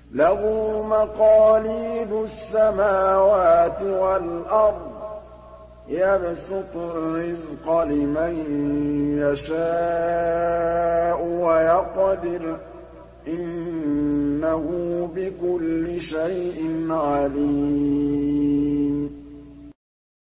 لَهُ مَقَالِيدُ السَّمَاوَاتِ وَالْأَرْضِ ۖ يَبْسُطُ الرِّزْقَ لِمَن يَشَاءُ وَيَقْدِرُ ۚ إِنَّهُ بِكُلِّ شَيْءٍ عَلِيمٌ